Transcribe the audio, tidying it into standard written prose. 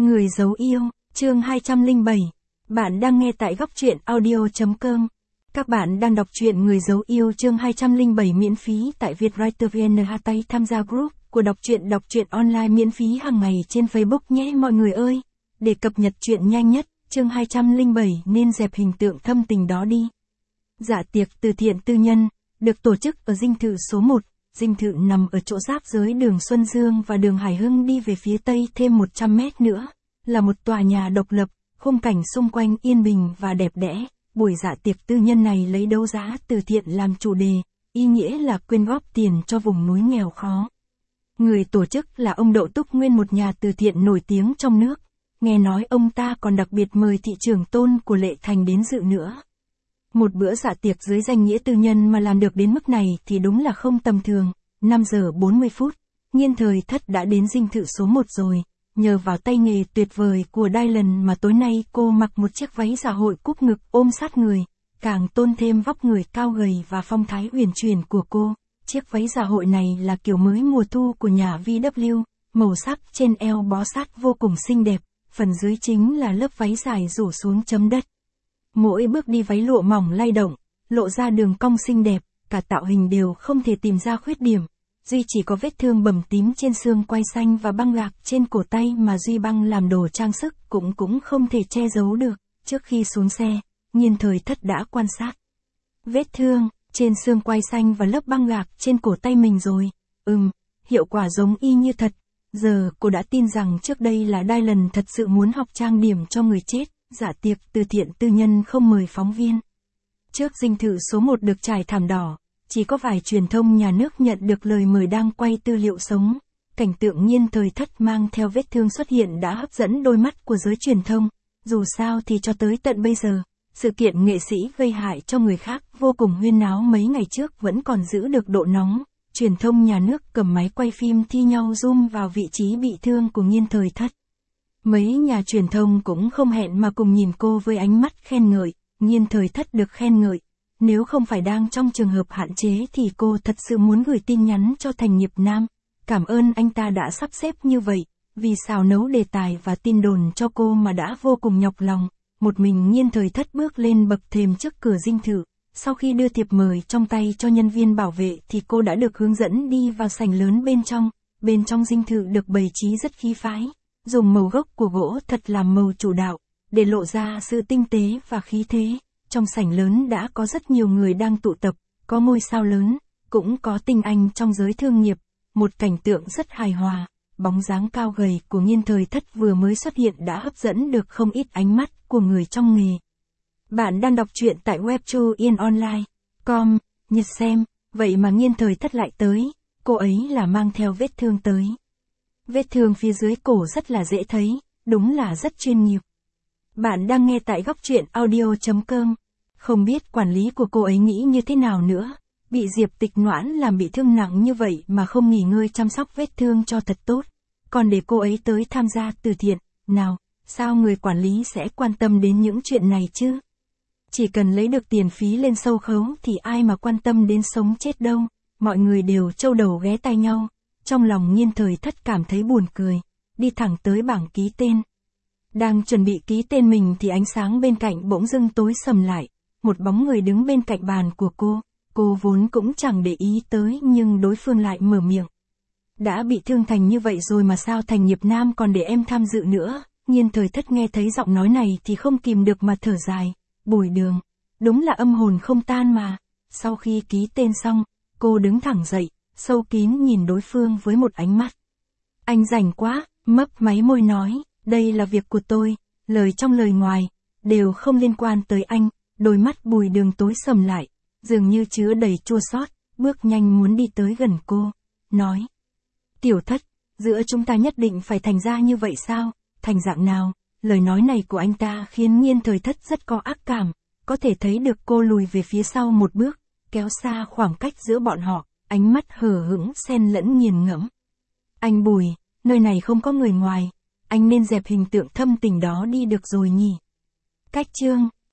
Người giấu yêu, chương 207. Bạn đang nghe tại góc truyện audio.com. Các bạn đang đọc truyện Người giấu yêu chương 207 miễn phí tại Vietwriter VN. Tay tham gia group của đọc truyện online miễn phí hàng ngày trên Facebook nhé mọi người ơi. Để cập nhật truyện nhanh nhất, chương 207 nên dẹp hình tượng thâm tình đó đi. Dạ tiệc từ thiện tư nhân, được tổ chức ở dinh thự số 1. Dinh thự nằm ở chỗ giáp giới đường Xuân Dương và đường Hải Hưng đi về phía tây thêm 100 mét nữa. Là một tòa nhà độc lập, khung cảnh xung quanh yên bình và đẹp đẽ. Buổi dạ tiệc tư nhân này lấy đấu giá từ thiện làm chủ đề, ý nghĩa là quyên góp tiền cho vùng núi nghèo khó. Người tổ chức là ông Đậu Túc Nguyên, một nhà từ thiện nổi tiếng trong nước. Nghe nói ông ta còn đặc biệt mời thị trưởng Tôn của Lệ Thành đến dự nữa. Một bữa dạ tiệc dưới danh nghĩa tư nhân mà làm được đến mức này thì đúng là không tầm thường. 5 giờ 40 phút, Nhiên Thời Thất đã đến dinh thự số 1 rồi. Nhờ vào tay nghề tuyệt vời của Dylan mà tối nay cô mặc một chiếc váy dạ hội cúp ngực ôm sát người, càng tôn thêm vóc người cao gầy và phong thái uyển chuyển của cô. Chiếc váy dạ hội này là kiểu mới mùa thu của nhà VW, màu sắc trên eo bó sát vô cùng xinh đẹp, phần dưới chính là lớp váy dài rủ xuống chấm đất. Mỗi bước đi váy lụa mỏng lay động, lộ ra đường cong xinh đẹp, cả tạo hình đều không thể tìm ra khuyết điểm. Duy chỉ có vết thương bầm tím trên xương quai xanh và băng gạc trên cổ tay mà Duy băng làm đồ trang sức cũng không thể che giấu được. Trước khi xuống xe, Nhiên Thời Thất đã quan sát vết thương trên xương quai xanh và lớp băng gạc trên cổ tay mình rồi. Hiệu quả giống y như thật. Giờ cô đã tin rằng trước đây là Dylan thật sự muốn học trang điểm cho người chết. Dạ tiệc từ thiện tư nhân không mời phóng viên. Trước dinh thự số 1 được trải thảm đỏ, chỉ có vài truyền thông nhà nước nhận được lời mời đang quay tư liệu sống. Cảnh tượng Nhiên Thời Thất mang theo vết thương xuất hiện đã hấp dẫn đôi mắt của giới truyền thông. Dù sao thì cho tới tận bây giờ, sự kiện nghệ sĩ gây hại cho người khác vô cùng huyên náo mấy ngày trước vẫn còn giữ được độ nóng. Truyền thông nhà nước cầm máy quay phim thi nhau zoom vào vị trí bị thương của Nhiên Thời Thất. Mấy nhà truyền thông cũng không hẹn mà cùng nhìn cô với ánh mắt khen ngợi. Nhiên Thời Thất được khen ngợi. Nếu không phải đang trong trường hợp hạn chế thì cô thật sự muốn gửi tin nhắn cho Thành Nghiệp Nam. Cảm ơn anh ta đã sắp xếp như vậy, vì xào nấu đề tài và tin đồn cho cô mà đã vô cùng nhọc lòng. Một mình Nhiên Thời Thất bước lên bậc thềm trước cửa dinh thự. Sau khi đưa thiệp mời trong tay cho nhân viên bảo vệ thì cô đã được hướng dẫn đi vào sảnh lớn bên trong. Bên trong dinh thự được bày trí rất khí phái, dùng màu gốc của gỗ thật làm màu chủ đạo, để lộ ra sự tinh tế và khí thế. Trong sảnh lớn đã có rất nhiều người đang tụ tập, có ngôi sao lớn, cũng có tinh anh trong giới thương nghiệp. Một cảnh tượng rất hài hòa, bóng dáng cao gầy của Nhiên Thời Thất vừa mới xuất hiện đã hấp dẫn được không ít ánh mắt của người trong nghề. Bạn đang đọc truyện tại webtoonline.com, nhật xem, vậy mà Nhiên Thời Thất lại tới, cô ấy là mang theo vết thương tới. Vết thương phía dưới cổ rất là dễ thấy, đúng là rất chuyên nghiệp. Bạn đang nghe tại góc truyện audio.com. Không biết quản lý của cô ấy nghĩ như thế nào nữa, bị Diệp Tịch Noãn làm bị thương nặng như vậy mà không nghỉ ngơi chăm sóc vết thương cho thật tốt, còn để cô ấy tới tham gia từ thiện. Nào, sao người quản lý sẽ quan tâm đến những chuyện này chứ? Chỉ cần lấy được tiền phí lên sâu khấu thì ai mà quan tâm đến sống chết đâu. Mọi người đều trâu đầu ghé tai nhau. Trong lòng Nhiên Thời Thất cảm thấy buồn cười, đi thẳng tới bảng ký tên. Đang chuẩn bị ký tên mình thì ánh sáng bên cạnh bỗng dưng tối sầm lại. Một bóng người đứng bên cạnh bàn của cô vốn cũng chẳng để ý tới nhưng đối phương lại mở miệng. Đã bị thương thành như vậy rồi mà sao Thành Nghiệp Nam còn để em tham dự nữa? Nhiên Thời Thất nghe thấy giọng nói này thì không kìm được mà thở dài. Bùi Đường, đúng là âm hồn không tan mà. Sau khi ký tên xong, cô đứng thẳng dậy, sâu kín nhìn đối phương với một ánh mắt. Anh rảnh quá, mấp máy môi nói, đây là việc của tôi, lời trong lời ngoài, đều không liên quan tới anh. Đôi mắt Bùi Đường tối sầm lại, dường như chứa đầy chua xót, bước nhanh muốn đi tới gần cô, nói. Tiểu Thất, giữa chúng ta nhất định phải thành ra như vậy sao, thành dạng nào? Lời nói này của anh ta khiến Nhiên Thời Thất rất có ác cảm, có thể thấy được cô lùi về phía sau một bước, kéo xa khoảng cách giữa bọn họ, ánh mắt hờ hững xen lẫn nghiền ngẫm. Anh Bùi, nơi này không có người ngoài, anh nên dẹp hình tượng thâm tình đó đi được rồi nhỉ. Cách chương